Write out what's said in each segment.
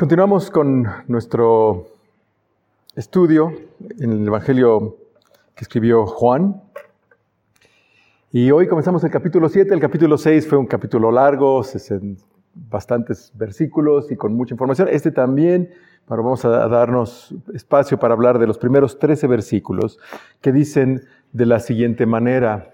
Continuamos con nuestro estudio en el Evangelio que escribió Juan. Y hoy comenzamos el capítulo 7. El capítulo 6 fue un capítulo largo, bastantes versículos y con mucha información. Este también, pero vamos a darnos espacio para hablar de los primeros 13 versículos que dicen de la siguiente manera.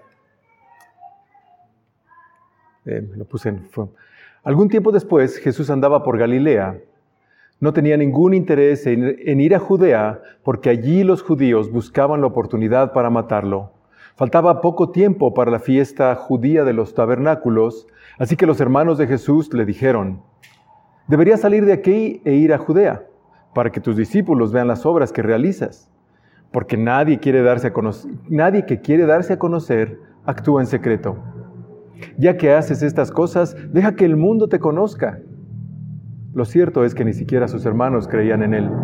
Algún tiempo después, Jesús andaba por Galilea. No tenía ningún interés en ir a Judea, porque allí los judíos buscaban la oportunidad para matarlo. Faltaba poco tiempo para la fiesta judía de los tabernáculos, así que los hermanos de Jesús le dijeron: «Deberías salir de aquí e ir a Judea, para que tus discípulos vean las obras que realizas, porque nadie que quiere darse a conocer actúa en secreto. Ya que haces estas cosas, deja que el mundo te conozca». Lo cierto es que ni siquiera sus hermanos creían en él.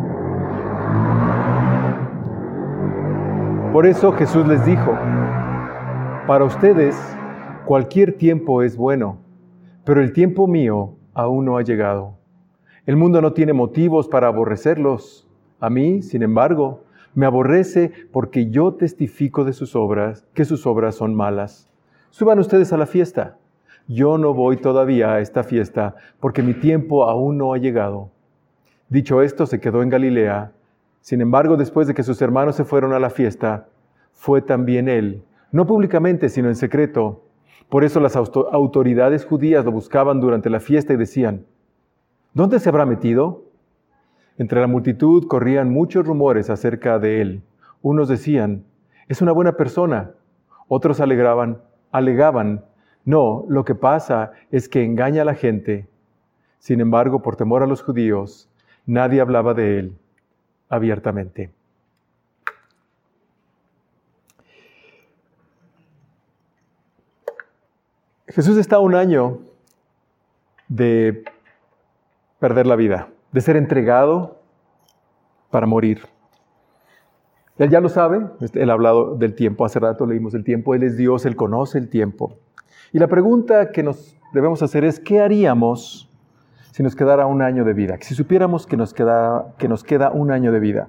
Por eso Jesús les dijo: «Para ustedes cualquier tiempo es bueno, pero el tiempo mío aún no ha llegado. El mundo no tiene motivos para aborrecerlos. A mí, sin embargo, me aborrece porque yo testifico de sus obras, que sus obras son malas. Suban ustedes a la fiesta. Yo no voy todavía a esta fiesta porque mi tiempo aún no ha llegado». Dicho esto, se quedó en Galilea. Sin embargo, después de que sus hermanos se fueron a la fiesta, fue también él, no públicamente, sino en secreto. Por eso las autoridades judías lo buscaban durante la fiesta y decían: «¿Dónde se habrá metido?». Entre la multitud corrían muchos rumores acerca de él. Unos decían: «Es una buena persona». Otros alegaban: «No, lo que pasa es que engaña a la gente». Sin embargo, por temor a los judíos, nadie hablaba de él abiertamente. Jesús está a un año de perder la vida, de ser entregado para morir. Él ya lo sabe, él ha hablado del tiempo, hace rato leímos el tiempo, Él es Dios, Él conoce el tiempo. Y la pregunta que nos debemos hacer es: ¿qué haríamos si nos quedara un año de vida? Si supiéramos que nos queda un año de vida.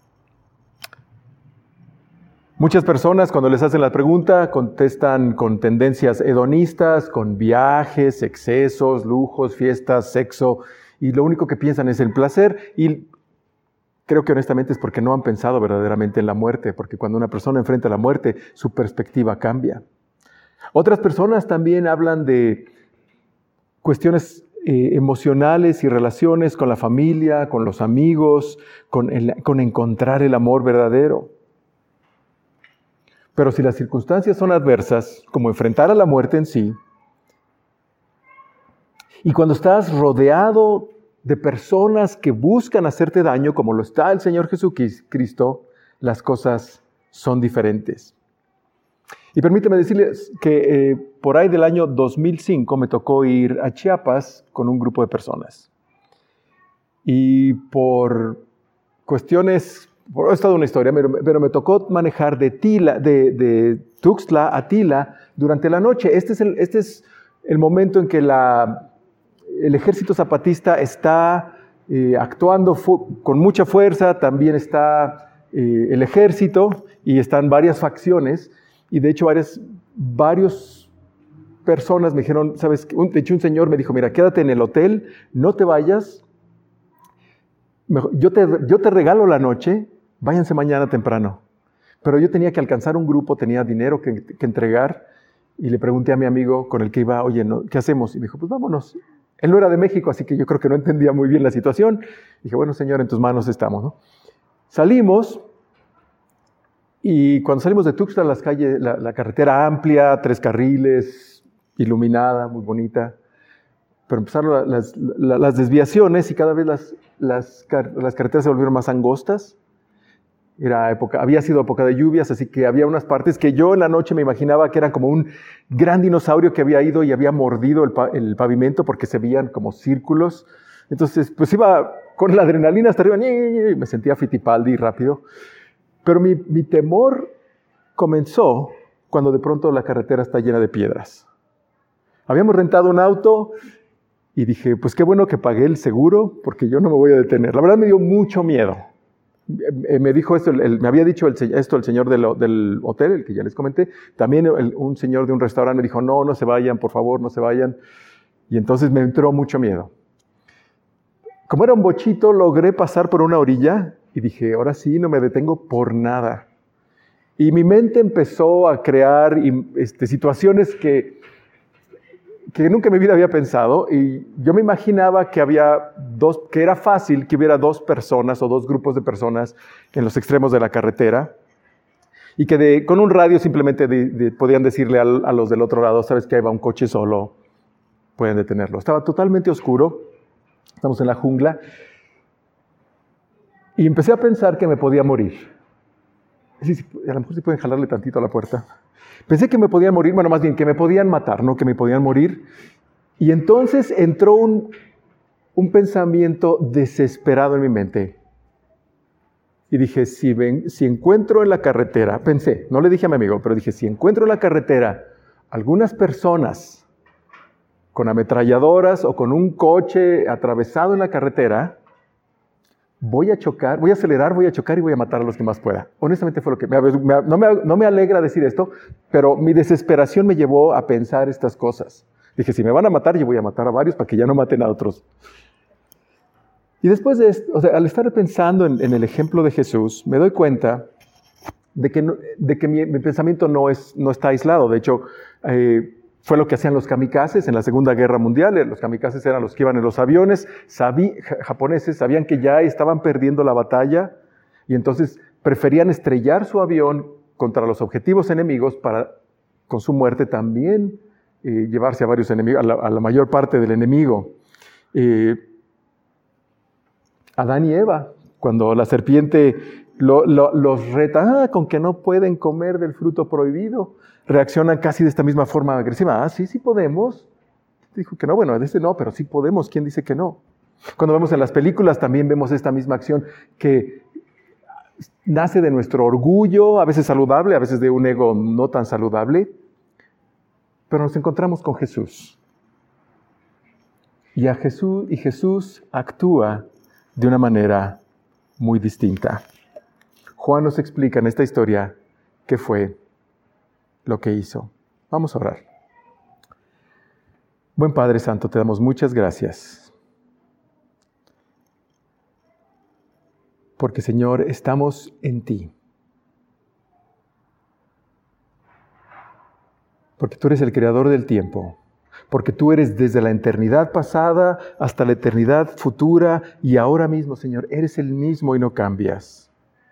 Muchas personas, cuando les hacen la pregunta, contestan con tendencias hedonistas, con viajes, excesos, lujos, fiestas, sexo, y lo único que piensan es el placer. Y creo que honestamente es porque no han pensado verdaderamente en la muerte, porque cuando una persona enfrenta la muerte, su perspectiva cambia. Otras personas también hablan de cuestiones emocionales y relaciones con la familia, con los amigos, con encontrar el amor verdadero. Pero si las circunstancias son adversas, como enfrentar a la muerte en sí, y cuando estás rodeado de personas que buscan hacerte daño, como lo está el Señor Jesucristo, las cosas son diferentes. Y permíteme decirles que por ahí del año 2005 me tocó ir a Chiapas con un grupo de personas. Y por cuestiones, es toda una historia, pero me tocó manejar de Tuxtla a Tila durante la noche. Este es el momento en que el ejército zapatista está actuando con mucha fuerza, también está el ejército y están varias facciones. Y de hecho varias personas me dijeron, ¿sabes? De hecho un señor me dijo: «Mira, quédate en el hotel, no te vayas, yo te regalo la noche, váyanse mañana temprano». Pero yo tenía que alcanzar un grupo, tenía dinero que entregar, y le pregunté a mi amigo con el que iba: «Oye, ¿qué hacemos?». Y me dijo: «Pues vámonos». Él no era de México, así que yo creo que no entendía muy bien la situación. Dije: «Bueno, señor, en tus manos estamos», ¿no? Salimos. Y cuando salimos de Tuxtla, la carretera amplia, 3 carriles, iluminada, muy bonita. Pero empezaron las desviaciones y cada vez las carreteras se volvieron más angostas. Había sido época de lluvias, así que había unas partes que yo en la noche me imaginaba que eran como un gran dinosaurio que había ido y había mordido el pavimento, porque se veían como círculos. Entonces, pues iba con la adrenalina hasta arriba, y me sentía Fittipaldi rápido. Pero mi temor comenzó cuando de pronto la carretera está llena de piedras. Habíamos rentado un auto Y dije, pues qué bueno que pagué el seguro, porque yo no me voy a detener. La verdad me dio mucho miedo. Me dijo esto, me había dicho esto el señor del hotel, el que ya les comenté. También un señor de un restaurante me dijo, no se vayan, por favor, no se vayan. Y entonces me entró mucho miedo. Como era un bochito, logré pasar por una orilla y dije, ahora sí, no me detengo por nada. Y mi mente empezó a crear situaciones que nunca en mi vida había pensado, y yo me imaginaba que que era fácil que hubiera dos personas o dos grupos de personas en los extremos de la carretera, y que con un radio simplemente podían decirle a los del otro lado, sabes que ahí va un coche solo, pueden detenerlo. Estaba totalmente oscuro, estamos en la jungla, y empecé a pensar que me podía morir. A lo mejor sí pueden jalarle tantito a la puerta. Pensé que me podían morir, bueno, más bien que me podían matar, no que me podían morir. Y entonces entró un pensamiento desesperado en mi mente. Y dije, si encuentro en la carretera, pensé, no le dije a mi amigo, pero dije, si encuentro en la carretera algunas personas con ametralladoras o con un coche atravesado en la carretera, voy a chocar, voy a acelerar, voy a chocar y voy a matar a los que más pueda. Honestamente fue lo que... No me alegra decir esto, pero mi desesperación me llevó a pensar estas cosas. Dije, si me van a matar, yo voy a matar a varios para que ya no maten a otros. Y después de esto, al estar pensando en el ejemplo de Jesús, me doy cuenta de que mi pensamiento no está aislado. De hecho, fue lo que hacían los kamikazes en la Segunda Guerra Mundial. Los kamikazes eran los que iban en los aviones japoneses, sabían que ya estaban perdiendo la batalla y entonces preferían estrellar su avión contra los objetivos enemigos para, con su muerte, también llevarse a varios enemigos, a la mayor parte del enemigo. Adán y Eva, cuando la serpiente los reta, con que no pueden comer del fruto prohibido, reaccionan casi de esta misma forma agresiva. Sí podemos. Dijo que no, bueno, de este no, pero sí podemos. ¿Quién dice que no? Cuando vemos en las películas también vemos esta misma acción que nace de nuestro orgullo, a veces saludable, a veces de un ego no tan saludable, pero nos encontramos con Jesús. Y Jesús actúa de una manera muy distinta. Juan nos explica en esta historia qué fue lo que hizo. Vamos a orar. Buen Padre Santo, te damos muchas gracias. Porque, Señor, estamos en ti. Porque tú eres el creador del tiempo. Porque tú eres desde la eternidad pasada hasta la eternidad futura y ahora mismo, Señor, eres el mismo y no cambias.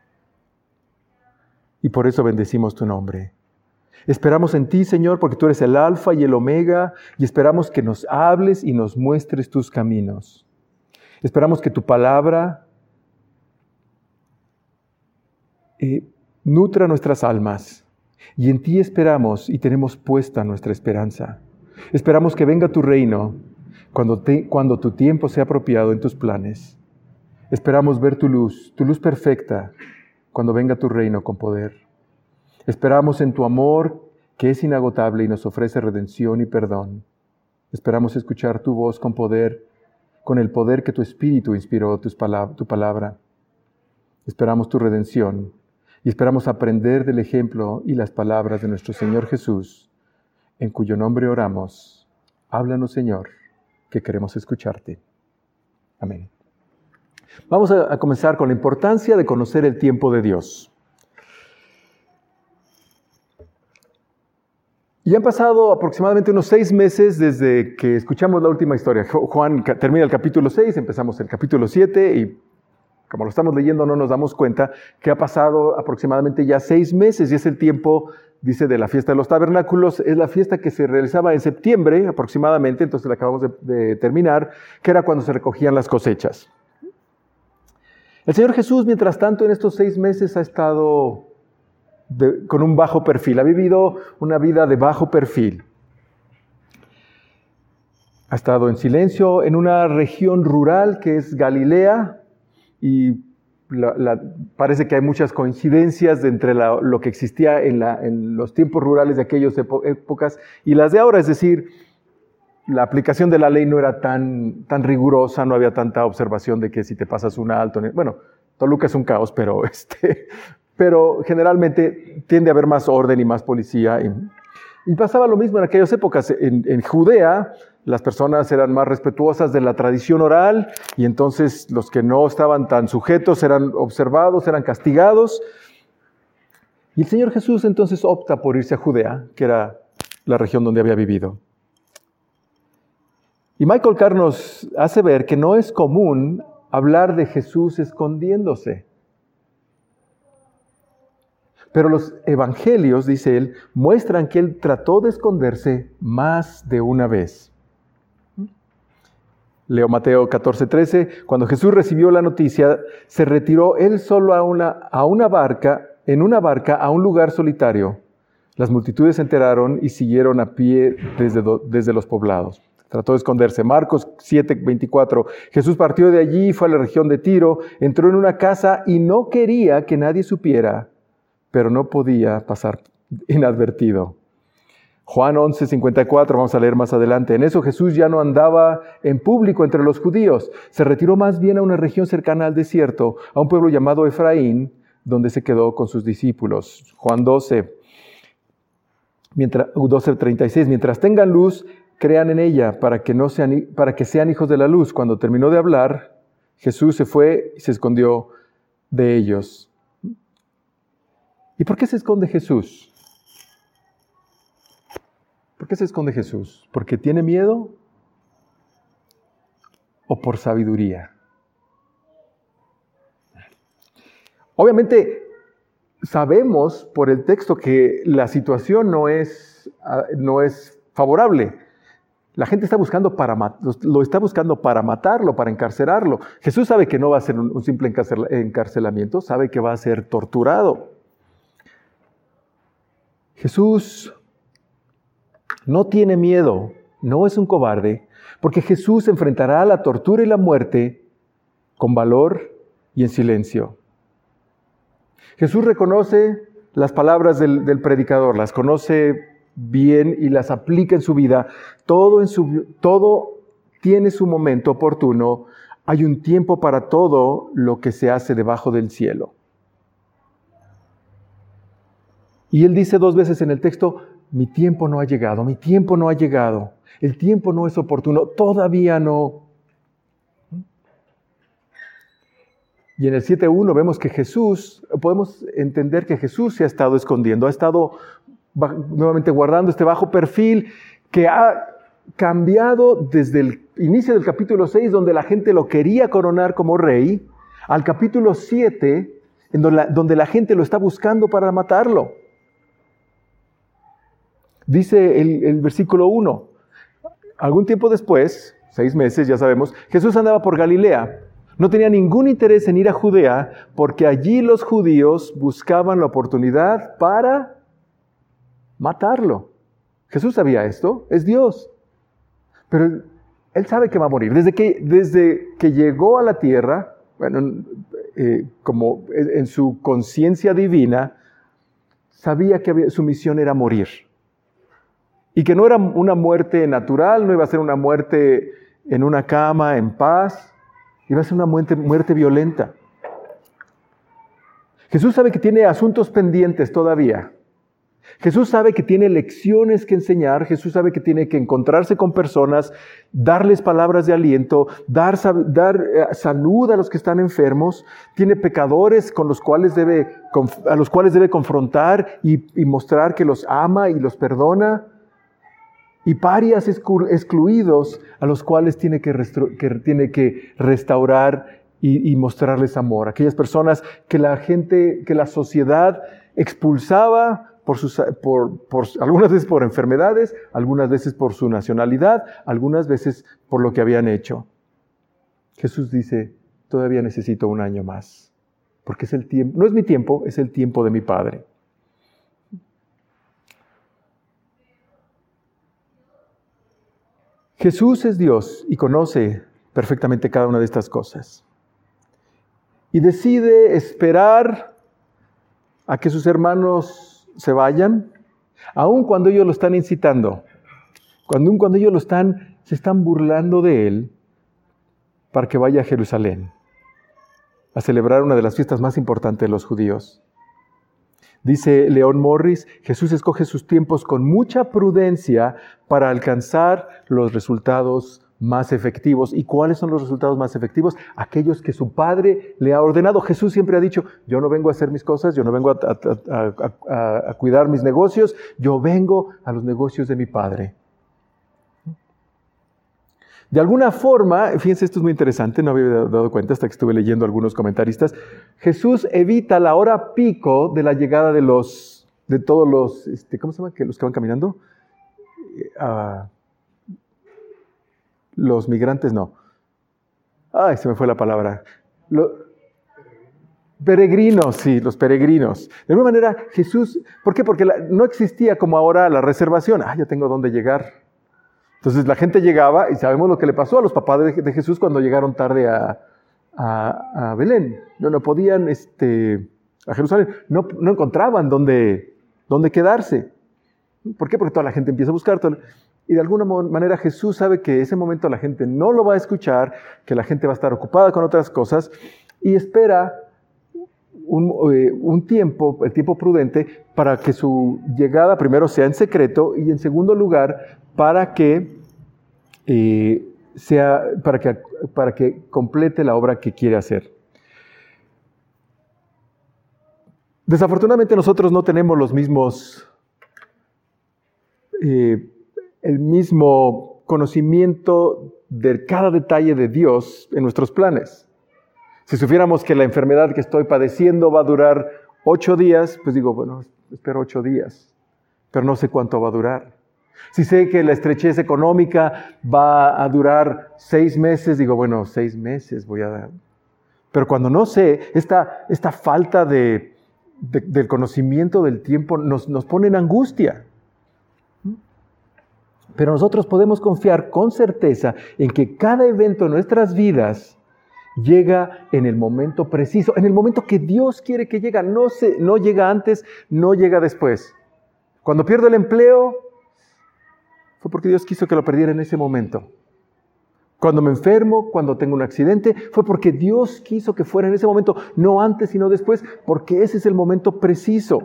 Y por eso bendecimos tu nombre. Esperamos en ti, Señor, porque tú eres el Alfa y el Omega, y esperamos que nos hables y nos muestres tus caminos. Esperamos que tu palabra nutra nuestras almas, y en ti esperamos y tenemos puesta nuestra esperanza. Esperamos que venga tu reino cuando tu tiempo sea apropiado en tus planes. Esperamos ver tu luz perfecta, cuando venga tu reino con poder. Esperamos en tu amor, que es inagotable y nos ofrece redención y perdón. Esperamos escuchar tu voz con poder, con el poder que tu Espíritu inspiró tu palabra. Esperamos tu redención y esperamos aprender del ejemplo y las palabras de nuestro Señor Jesús, en cuyo nombre oramos. Háblanos, Señor, que queremos escucharte. Amén. Vamos a comenzar con la importancia de conocer el tiempo de Dios. Y han pasado aproximadamente unos 6 meses desde que escuchamos la última historia. Juan termina el capítulo 6, empezamos el capítulo 7 y como lo estamos leyendo no nos damos cuenta que ha pasado aproximadamente ya 6 meses y es el tiempo, dice, de la fiesta de los tabernáculos. Es la fiesta que se realizaba en septiembre aproximadamente, entonces la acabamos de terminar, que era cuando se recogían las cosechas. El Señor Jesús, mientras tanto, en estos 6 meses ha estado con un bajo perfil, ha vivido una vida de bajo perfil. Ha estado en silencio en una región rural que es Galilea y parece que hay muchas coincidencias entre lo que existía en los tiempos rurales de aquellas épocas y las de ahora, es decir, la aplicación de la ley no era tan rigurosa, no había tanta observación de que si te pasas un alto. Bueno, Toluca es un caos, pero generalmente tiende a haber más orden y más policía. Y pasaba lo mismo en aquellas épocas. En Judea, las personas eran más respetuosas de la tradición oral y entonces los que no estaban tan sujetos eran observados, eran castigados. Y el Señor Jesús entonces opta por irse a Judea, que era la región donde había vivido. Y Michael Carr nos hace ver que no es común hablar de Jesús escondiéndose. Pero los evangelios, dice él, muestran que él trató de esconderse más de una vez. Leo Mateo 14:13. Cuando Jesús recibió la noticia, se retiró él solo en una barca a un lugar solitario. Las multitudes se enteraron y siguieron a pie desde los poblados. Trató de esconderse. Marcos 7:24. Jesús partió de allí y fue a la región de Tiro, entró en una casa y no quería que nadie supiera, pero no podía pasar inadvertido. Juan 11:54, vamos a leer más adelante. En eso Jesús ya no andaba en público entre los judíos. Se retiró más bien a una región cercana al desierto, a un pueblo llamado Efraín, donde se quedó con sus discípulos. Juan 12:36. Mientras tengan luz, crean en ella para que sean hijos de la luz. Cuando terminó de hablar, Jesús se fue y se escondió de ellos. ¿Y por qué se esconde Jesús? ¿Por qué se esconde Jesús? ¿Porque tiene miedo o por sabiduría? Obviamente sabemos por el texto que la situación no es favorable. La gente lo está buscando para matarlo, para encarcelarlo. Jesús sabe que no va a ser un simple encarcelamiento, sabe que va a ser torturado. Jesús no tiene miedo, no es un cobarde, porque Jesús enfrentará la tortura y la muerte con valor y en silencio. Jesús reconoce las palabras del predicador, las conoce bien y las aplica en su vida. Todo tiene su momento oportuno. Hay un tiempo para todo lo que se hace debajo del cielo. Y él dice 2 veces en el texto, mi tiempo no ha llegado, mi tiempo no ha llegado, el tiempo no es oportuno, todavía no. Y en el 7:1 vemos que podemos entender que Jesús se ha estado escondiendo, ha estado nuevamente guardando este bajo perfil que ha cambiado desde el inicio del capítulo 6, donde la gente lo quería coronar como rey, al capítulo 7, donde la gente lo está buscando para matarlo. Dice el versículo 1, algún tiempo después, 6 meses, ya sabemos, Jesús andaba por Galilea. No tenía ningún interés en ir a Judea, porque allí los judíos buscaban la oportunidad para matarlo. Jesús sabía esto, es Dios. Pero Él sabe que va a morir. Desde que llegó a la tierra, como en su conciencia divina, sabía que su misión era morir. Y que no era una muerte natural, no iba a ser una muerte en una cama, en paz, iba a ser una muerte violenta. Jesús sabe que tiene asuntos pendientes todavía. Jesús sabe que tiene lecciones que enseñar, Jesús sabe que tiene que encontrarse con personas, darles palabras de aliento, dar salud a los que están enfermos, tiene pecadores a los cuales debe confrontar y mostrar que los ama y los perdona, y parias excluidos a los cuales tiene que restaurar y mostrarles amor. Aquellas personas que la sociedad expulsaba algunas veces por enfermedades, algunas veces por su nacionalidad, algunas veces por lo que habían hecho. Jesús dice, todavía necesito 1 año más, porque es el tiempo, no es mi tiempo, es el tiempo de mi Padre. Jesús es Dios y conoce perfectamente cada una de estas cosas. Y decide esperar a que sus hermanos se vayan, aun cuando ellos lo están incitando. Cuando ellos se están burlando de Él para que vaya a Jerusalén a celebrar una de las fiestas más importantes de los judíos. Dice Leon Morris, Jesús escoge sus tiempos con mucha prudencia para alcanzar los resultados más efectivos. ¿Y cuáles son los resultados más efectivos? Aquellos que su Padre le ha ordenado. Jesús siempre ha dicho, yo no vengo a hacer mis cosas, yo no vengo a cuidar mis negocios, yo vengo a los negocios de mi Padre. De alguna forma, fíjense, esto es muy interesante, no había dado cuenta hasta que estuve leyendo algunos comentaristas, Jesús evita la hora pico de la llegada de todos los, ¿cómo se llama? Los que van caminando. Los migrantes, no. Ay, se me fue la palabra. Peregrinos, sí, los peregrinos. De alguna manera, Jesús, ¿por qué? Porque no existía como ahora la reservación. Ya tengo dónde llegar. Entonces la gente llegaba y sabemos lo que le pasó a los papás de Jesús cuando llegaron tarde a Belén. No podían, a Jerusalén, no encontraban dónde quedarse. ¿Por qué? Porque toda la gente empieza a buscar. Y de alguna manera Jesús sabe que ese momento la gente no lo va a escuchar, que la gente va a estar ocupada con otras cosas y espera un tiempo, el tiempo prudente, para que su llegada primero sea en secreto y en segundo lugar para que complete la obra que quiere hacer. Desafortunadamente nosotros no tenemos el mismo conocimiento de cada detalle de Dios en nuestros planes. Si supiéramos que la enfermedad que estoy padeciendo va a durar 8 días, pues digo, bueno, espero 8 días, pero no sé cuánto va a durar. Si sé que la estrechez económica va a durar 6 meses, digo, bueno, 6 meses voy a dar. Pero cuando no sé, esta falta del conocimiento del tiempo nos pone en angustia. Pero nosotros podemos confiar con certeza en que cada evento en nuestras vidas llega en el momento preciso, en el momento que Dios quiere que llegue. No llega antes, no llega después. Cuando pierdo el empleo, fue porque Dios quiso que lo perdiera en ese momento. Cuando me enfermo, cuando tengo un accidente, fue porque Dios quiso que fuera en ese momento, no antes sino después, porque ese es el momento preciso.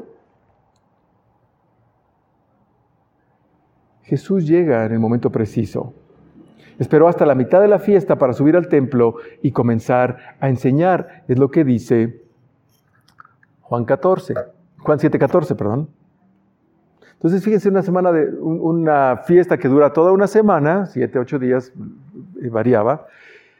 Jesús llega en el momento preciso. Esperó hasta la mitad de la fiesta para subir al templo y comenzar a enseñar. Es lo que dice Juan 7:14, perdón. Entonces, fíjense, una fiesta que dura toda una semana, 7, 8 días, variaba.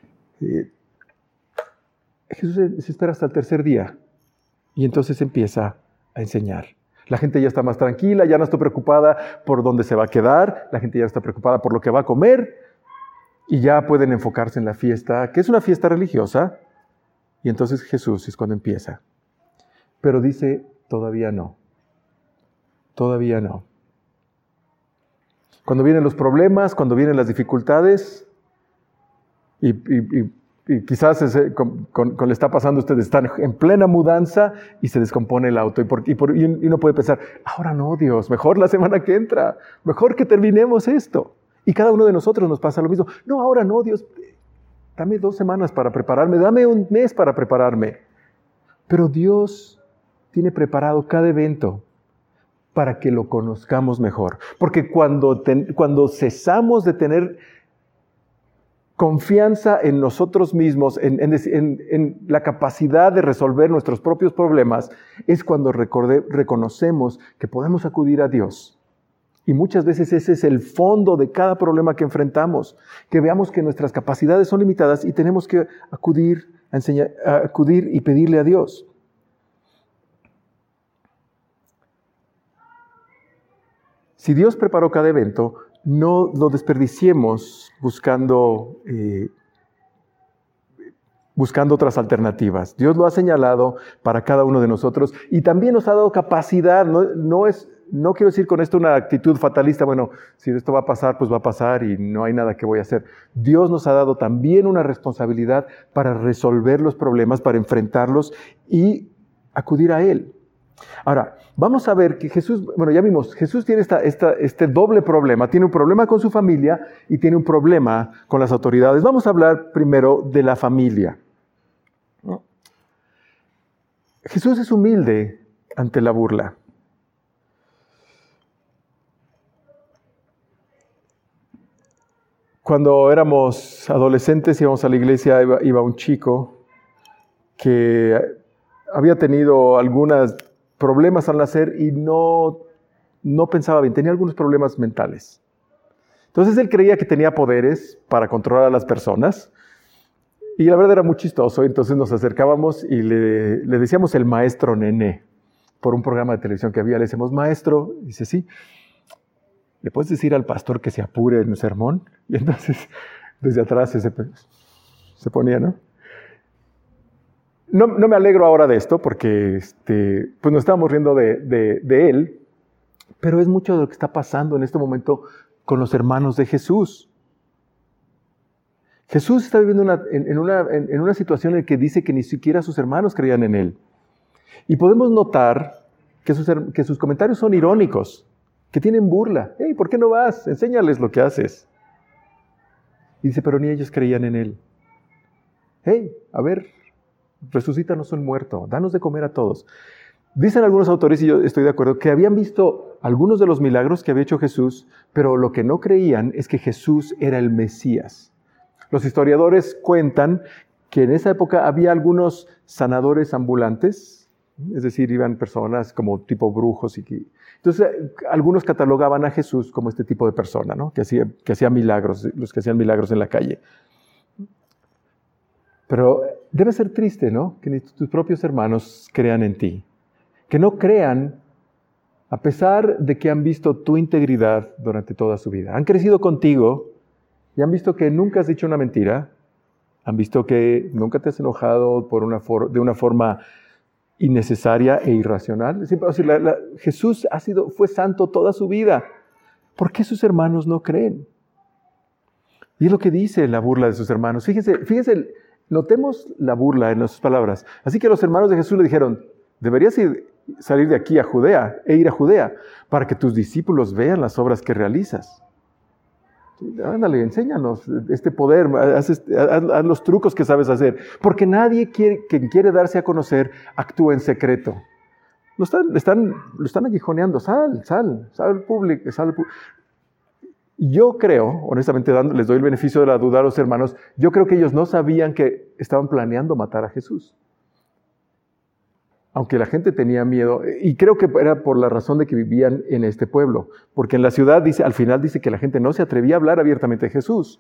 Jesús se espera hasta el tercer día y entonces empieza a enseñar. La gente ya está más tranquila, ya no está preocupada por dónde se va a quedar, la gente ya está preocupada por lo que va a comer y ya pueden enfocarse en la fiesta, que es una fiesta religiosa, y entonces Jesús es cuando empieza. Pero dice, todavía no. Todavía no. Cuando vienen los problemas, cuando vienen las dificultades, y quizás le está pasando a ustedes, están en plena mudanza y se descompone el auto, y uno puede pensar, ahora no, Dios, mejor la semana que entra, mejor que terminemos esto. Y cada uno de nosotros nos pasa lo mismo. No, ahora no, Dios, dame 2 semanas para prepararme, dame 1 mes para prepararme. Pero Dios tiene preparado cada evento para que lo conozcamos mejor. Porque cuando cesamos de tener confianza en nosotros mismos, en la capacidad de resolver nuestros propios problemas, es cuando reconocemos que podemos acudir a Dios. Y muchas veces ese es el fondo de cada problema que enfrentamos, que veamos que nuestras capacidades son limitadas y tenemos que acudir y pedirle a Dios. Si Dios preparó cada evento, no lo desperdiciemos buscando otras alternativas. Dios lo ha señalado para cada uno de nosotros y también nos ha dado capacidad. No quiero decir con esto una actitud fatalista, bueno, si esto va a pasar, pues va a pasar y no hay nada que voy a hacer. Dios nos ha dado también una responsabilidad para resolver los problemas, para enfrentarlos y acudir a Él. Ahora, vamos a ver que Jesús, bueno, ya vimos, Jesús tiene este doble problema. Tiene un problema con su familia y tiene un problema con las autoridades. Vamos a hablar primero de la familia. Jesús es humilde ante la burla. Cuando éramos adolescentes, íbamos a la iglesia, iba un chico que había tenido algunos problemas al nacer y no pensaba bien, tenía algunos problemas mentales. Entonces él creía que tenía poderes para controlar a las personas y la verdad era muy chistoso, entonces nos acercábamos y le decíamos el maestro Nené por un programa de televisión que había, le decíamos maestro, y dice sí. ¿Le puedes decir al pastor que se apure en un sermón? Y entonces, desde atrás se ponía, ¿no? No me alegro ahora de esto porque pues nos estábamos riendo de él, pero es mucho de lo que está pasando en este momento con los hermanos de Jesús. Jesús está viviendo en una situación en la que dice que ni siquiera sus hermanos creían en él. Y podemos notar que sus comentarios son irónicos, que tienen burla. Hey, ¿por qué no vas? Enséñales lo que haces. Y dice, pero ni ellos creían en él. Hey, a ver, resucítanos un muerto, danos de comer a todos. Dicen algunos autores, y yo estoy de acuerdo, que habían visto algunos de los milagros que había hecho Jesús, pero lo que no creían es que Jesús era el Mesías. Los historiadores cuentan que en esa época había algunos sanadores ambulantes, es decir, iban personas como tipo brujos. Entonces, algunos catalogaban a Jesús como este tipo de persona, ¿no? que hacía milagros, los que hacían milagros en la calle. Pero debe ser triste, ¿no? Que ni tus propios hermanos crean en ti. Que no crean a pesar de que han visto tu integridad durante toda su vida. Han crecido contigo y han visto que nunca has dicho una mentira. Han visto que nunca te has enojado de una forma innecesaria e irracional. Jesús fue santo toda su vida. ¿Por qué sus hermanos no creen? Y es lo que dice la burla de sus hermanos. Fíjense, notemos la burla en sus palabras. Así que los hermanos de Jesús le dijeron, deberías salir de aquí a Judea e ir a Judea para que tus discípulos vean las obras que realizas. Ándale, enséñanos este poder, haz los trucos que sabes hacer. Porque nadie que quiere darse a conocer actúa en secreto. Lo están aguijoneando. Sal al público. Yo creo, honestamente les doy el beneficio de la duda a los hermanos, yo creo que ellos no sabían que estaban planeando matar a Jesús. Aunque la gente tenía miedo, y creo que era por la razón de que vivían en este pueblo, porque en la ciudad al final dice que la gente no se atrevía a hablar abiertamente de Jesús.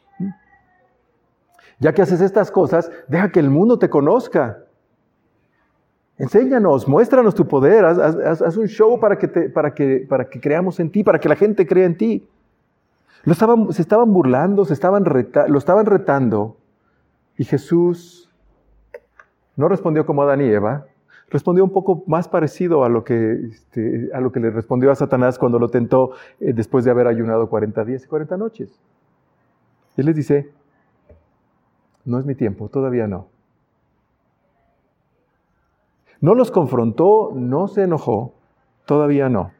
Ya que haces estas cosas, deja que el mundo te conozca. Enséñanos, muéstranos tu poder, haz un show para que creamos en ti, para que la gente crea en ti. Se estaban burlando, lo estaban retando, y Jesús no respondió como Adán y Eva. Respondió un poco más parecido a lo que le respondió a Satanás cuando lo tentó después de haber ayunado 40 días y 40 noches. Él les dice, no es mi tiempo, todavía no. No los confrontó, no se enojó, todavía no.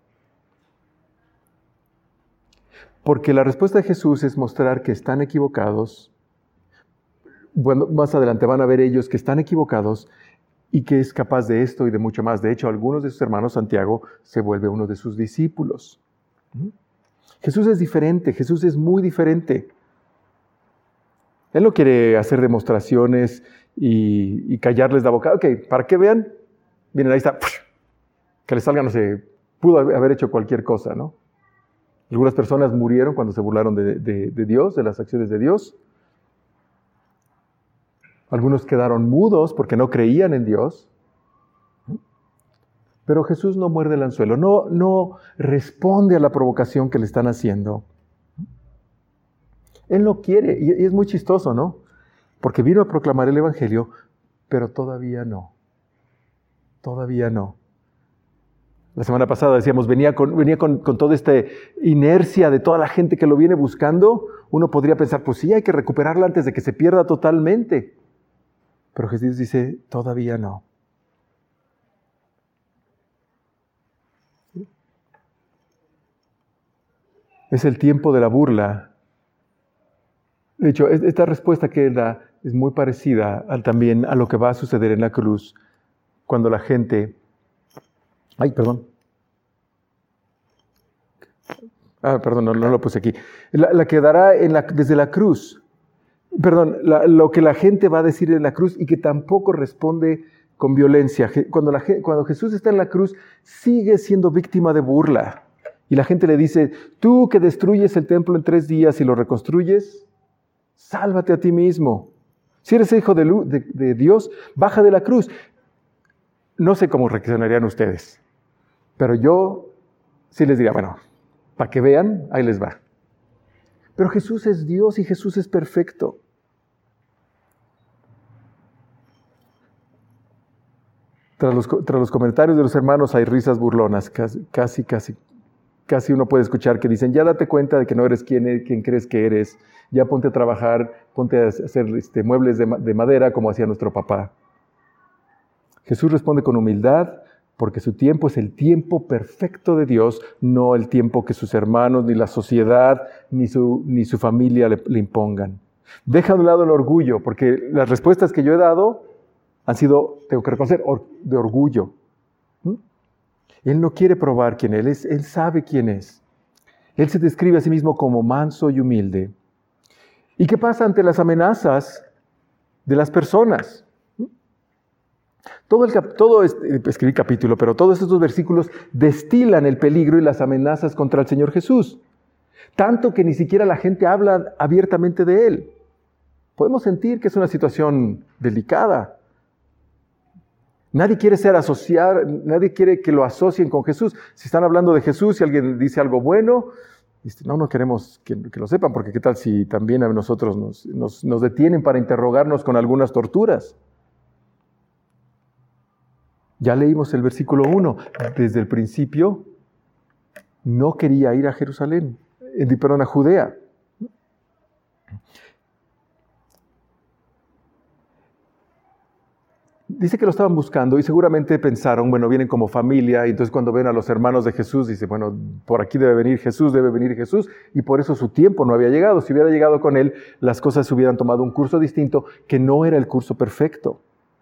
Porque la respuesta de Jesús es mostrar que están equivocados. Bueno, más adelante van a ver ellos que están equivocados y que es capaz de esto y de mucho más. De hecho, algunos de sus hermanos, Santiago, se vuelve uno de sus discípulos. Jesús es diferente, Jesús es muy diferente. Él no quiere hacer demostraciones y callarles la boca. Ok, para que vean, miren, ahí está, que les salga, no sé, pudo haber hecho cualquier cosa, ¿no? Algunas personas murieron cuando se burlaron de Dios, de las acciones de Dios. Algunos quedaron mudos porque no creían en Dios. Pero Jesús no muerde el anzuelo, no responde a la provocación que le están haciendo. Él no quiere, y es muy chistoso, ¿no? Porque vino a proclamar el Evangelio, pero todavía no. Todavía no. La semana pasada decíamos, venía con toda esta inercia de toda la gente que lo viene buscando. Uno podría pensar, pues sí, hay que recuperarla antes de que se pierda totalmente. Pero Jesús dice, todavía no. es el tiempo de la burla. De hecho, esta respuesta que él da es muy parecida también a lo que va a suceder en la cruz, cuando la gente... Ay, perdón. Perdón, no lo puse aquí. La que dará desde la cruz. Perdón, lo que la gente va a decir en la cruz y que tampoco responde con violencia. Cuando Jesús está en la cruz, sigue siendo víctima de burla. Y la gente le dice, tú que destruyes el templo en 3 días y lo reconstruyes, sálvate a ti mismo. Si eres hijo de Dios, baja de la cruz. No sé cómo reaccionarían ustedes, pero yo sí les diría, bueno, para que vean, ahí les va. Pero Jesús es Dios y Jesús es perfecto. Tras los comentarios de los hermanos hay risas burlonas, casi uno puede escuchar que dicen, ya date cuenta de que no eres quien crees que eres, ya ponte a trabajar, ponte a hacer muebles de madera como hacía nuestro papá. Jesús responde con humildad, porque su tiempo es el tiempo perfecto de Dios, no el tiempo que sus hermanos, ni la sociedad, ni su familia le impongan. Deja de un lado el orgullo, porque las respuestas que yo he dado han sido, tengo que reconocer, de orgullo. Él no quiere probar quién Él es, Él sabe quién es. Él se describe a sí mismo como manso y humilde. ¿Y qué pasa ante las amenazas de las personas? Escribí capítulo, pero todos estos versículos destilan el peligro y las amenazas contra el Señor Jesús. Tanto que ni siquiera la gente habla abiertamente de Él. Podemos sentir que es una situación delicada. Nadie quiere nadie quiere que lo asocien con Jesús. Si están hablando de Jesús y alguien dice algo bueno, no queremos que lo sepan, porque qué tal si también a nosotros nos detienen para interrogarnos con algunas torturas. Ya leímos el versículo 1. Desde el principio no quería ir a a Judea. Dice que lo estaban buscando y seguramente pensaron, bueno, vienen como familia, y entonces cuando ven a los hermanos de Jesús, dice, bueno, por aquí debe venir Jesús, y por eso su tiempo no había llegado. Si hubiera llegado con él, las cosas hubieran tomado un curso distinto, que no era el curso perfecto.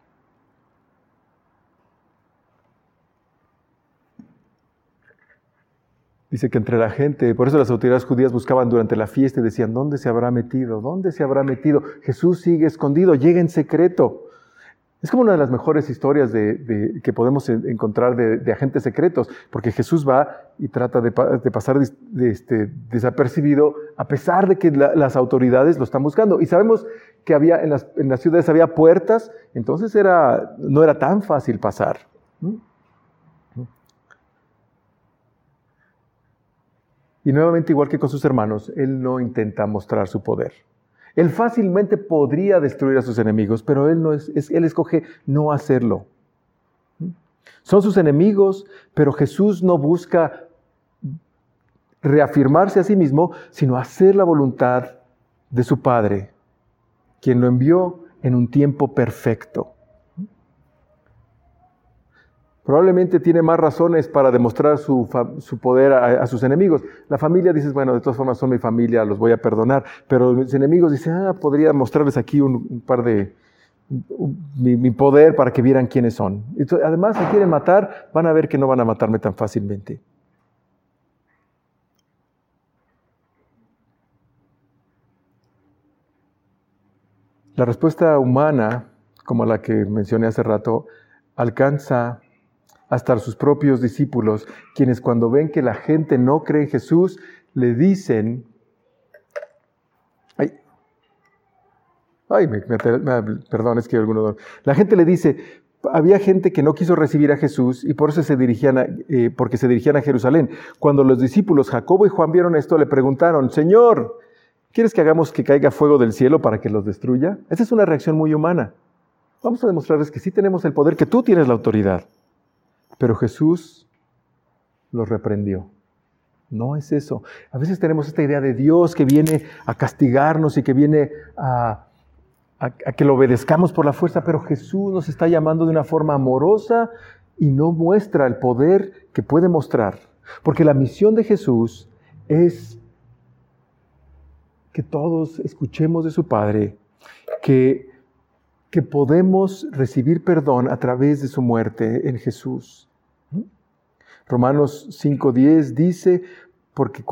Dice que entre la gente, por eso las autoridades judías buscaban durante la fiesta y decían, ¿dónde se habrá metido? ¿Dónde se habrá metido? Jesús sigue escondido, llega en secreto. Es como una de las mejores historias que podemos encontrar de agentes secretos, porque Jesús va y trata de pasar desapercibido, a pesar de que las autoridades lo están buscando. Y sabemos que en las ciudades había puertas, entonces no era tan fácil pasar. Y nuevamente, igual que con sus hermanos, Él no intenta mostrar su poder. Él fácilmente podría destruir a sus enemigos, pero Él escoge no hacerlo. Son sus enemigos, pero Jesús no busca reafirmarse a sí mismo, sino hacer la voluntad de su Padre, quien lo envió en un tiempo perfecto. Probablemente tiene más razones para demostrar su poder a sus enemigos. La familia dice, bueno, de todas formas son mi familia, los voy a perdonar. Pero los enemigos dicen, podría mostrarles aquí un par de... mi poder para que vieran quiénes son. Entonces, además, si quieren matar, van a ver que no van a matarme tan fácilmente. La respuesta humana, como la que mencioné hace rato, alcanza hasta sus propios discípulos, quienes cuando ven que la gente no cree en Jesús, le dicen, perdón, es que la gente le dice, había gente que no quiso recibir a Jesús y por eso porque se dirigían a Jerusalén. Cuando los discípulos Jacobo y Juan vieron esto, le preguntaron, Señor, ¿quieres que hagamos que caiga fuego del cielo para que los destruya? Esa es una reacción muy humana. Vamos a demostrarles que sí tenemos el poder, que tú tienes la autoridad. Pero Jesús los reprendió. No es eso. A veces tenemos esta idea de Dios que viene a castigarnos y que viene a que lo obedezcamos por la fuerza, pero Jesús nos está llamando de una forma amorosa y no muestra el poder que puede mostrar. Porque la misión de Jesús es que todos escuchemos de su Padre, que podemos recibir perdón a través de su muerte en Jesús. Romanos 5:10 dice, porque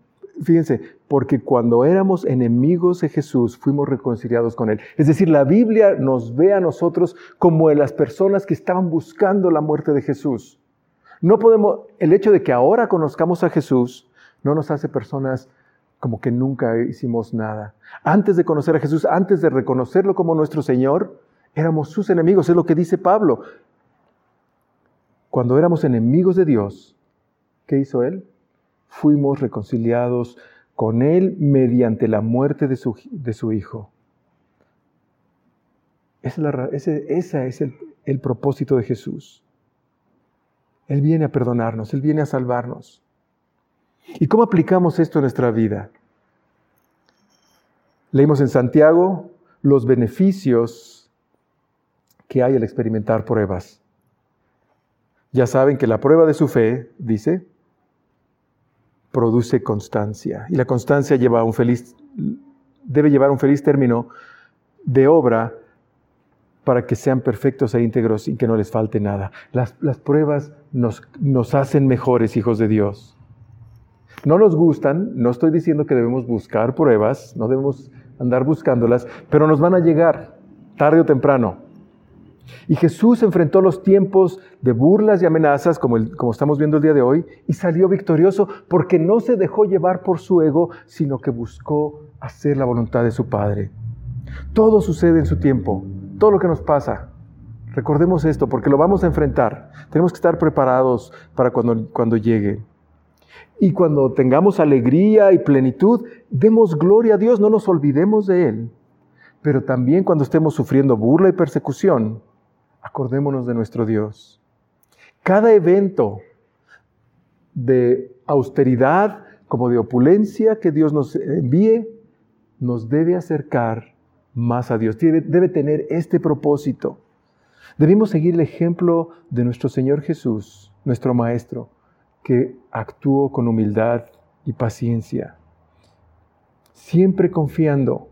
cuando éramos enemigos de Jesús, fuimos reconciliados con Él. Es decir, la Biblia nos ve a nosotros como las personas que estaban buscando la muerte de Jesús. El hecho de que ahora conozcamos a Jesús no nos hace personas como que nunca hicimos nada. Antes de conocer a Jesús, antes de reconocerlo como nuestro Señor, éramos sus enemigos. Es lo que dice Pablo. Cuando éramos enemigos de Dios, ¿qué hizo Él? Fuimos reconciliados con Él mediante la muerte de su Hijo. Ese es el propósito de Jesús. Él viene a perdonarnos, Él viene a salvarnos. ¿Y cómo aplicamos esto en nuestra vida? Leímos en Santiago los beneficios que hay al experimentar pruebas. Ya saben que la prueba de su fe, dice, produce constancia. Y la constancia debe llevar un feliz término de obra para que sean perfectos e íntegros y que no les falte nada. Las pruebas nos hacen mejores hijos de Dios. No nos gustan, no estoy diciendo que debemos buscar pruebas, no debemos andar buscándolas, pero nos van a llegar tarde o temprano. Y Jesús enfrentó los tiempos de burlas y amenazas, como estamos viendo el día de hoy, y salió victorioso porque no se dejó llevar por su ego, sino que buscó hacer la voluntad de su Padre. Todo sucede en su tiempo, todo lo que nos pasa. Recordemos esto, porque lo vamos a enfrentar. Tenemos que estar preparados para cuando llegue. Y cuando tengamos alegría y plenitud, demos gloria a Dios, no nos olvidemos de Él. Pero también cuando estemos sufriendo burla y persecución, acordémonos de nuestro Dios. Cada evento de austeridad como de opulencia que Dios nos envíe, nos debe acercar más a Dios. Debe tener este propósito. Debemos seguir el ejemplo de nuestro Señor Jesús, nuestro Maestro, que actuó con humildad y paciencia, siempre confiando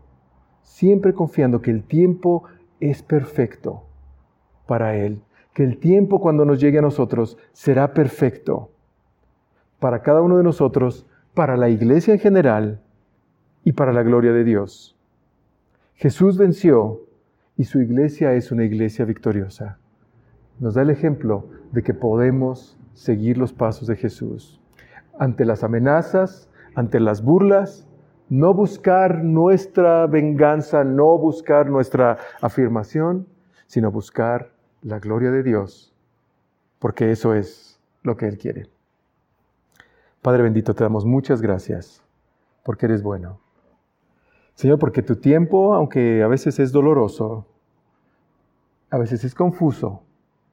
que el tiempo es perfecto para Él, que el tiempo cuando nos llegue a nosotros será perfecto para cada uno de nosotros, para la iglesia en general y para la gloria de Dios. Jesús venció y su iglesia es una iglesia victoriosa. Nos da el ejemplo de que podemos seguir los pasos de Jesús. Ante las amenazas, ante las burlas, no buscar nuestra venganza, no buscar nuestra afirmación, sino buscar la gloria de Dios, porque eso es lo que Él quiere. Padre bendito, te damos muchas gracias, porque eres bueno. Señor, porque tu tiempo, aunque a veces es doloroso, a veces es confuso,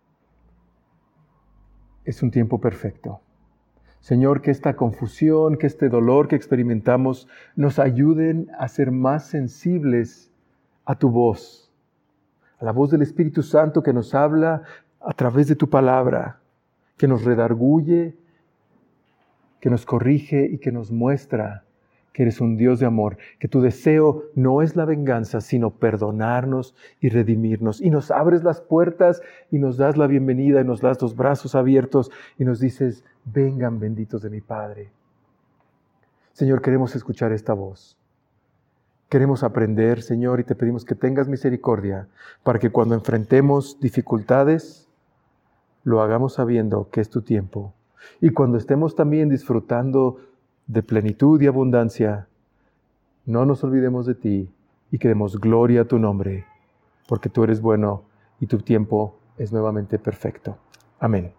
es un tiempo perfecto. Señor, que esta confusión, que este dolor que experimentamos nos ayuden a ser más sensibles a tu voz, a la voz del Espíritu Santo que nos habla a través de tu palabra, que nos redarguye, que nos corrige y que nos muestra que eres un Dios de amor, que tu deseo no es la venganza, sino perdonarnos y redimirnos. Y nos abres las puertas y nos das la bienvenida y nos das los brazos abiertos y nos dices, vengan benditos de mi Padre. Señor, queremos escuchar esta voz. Queremos aprender, Señor, y te pedimos que tengas misericordia para que cuando enfrentemos dificultades, lo hagamos sabiendo que es tu tiempo. Y cuando estemos también disfrutando de plenitud y abundancia, no nos olvidemos de ti y que demos gloria a tu nombre, porque tú eres bueno y tu tiempo es nuevamente perfecto. Amén.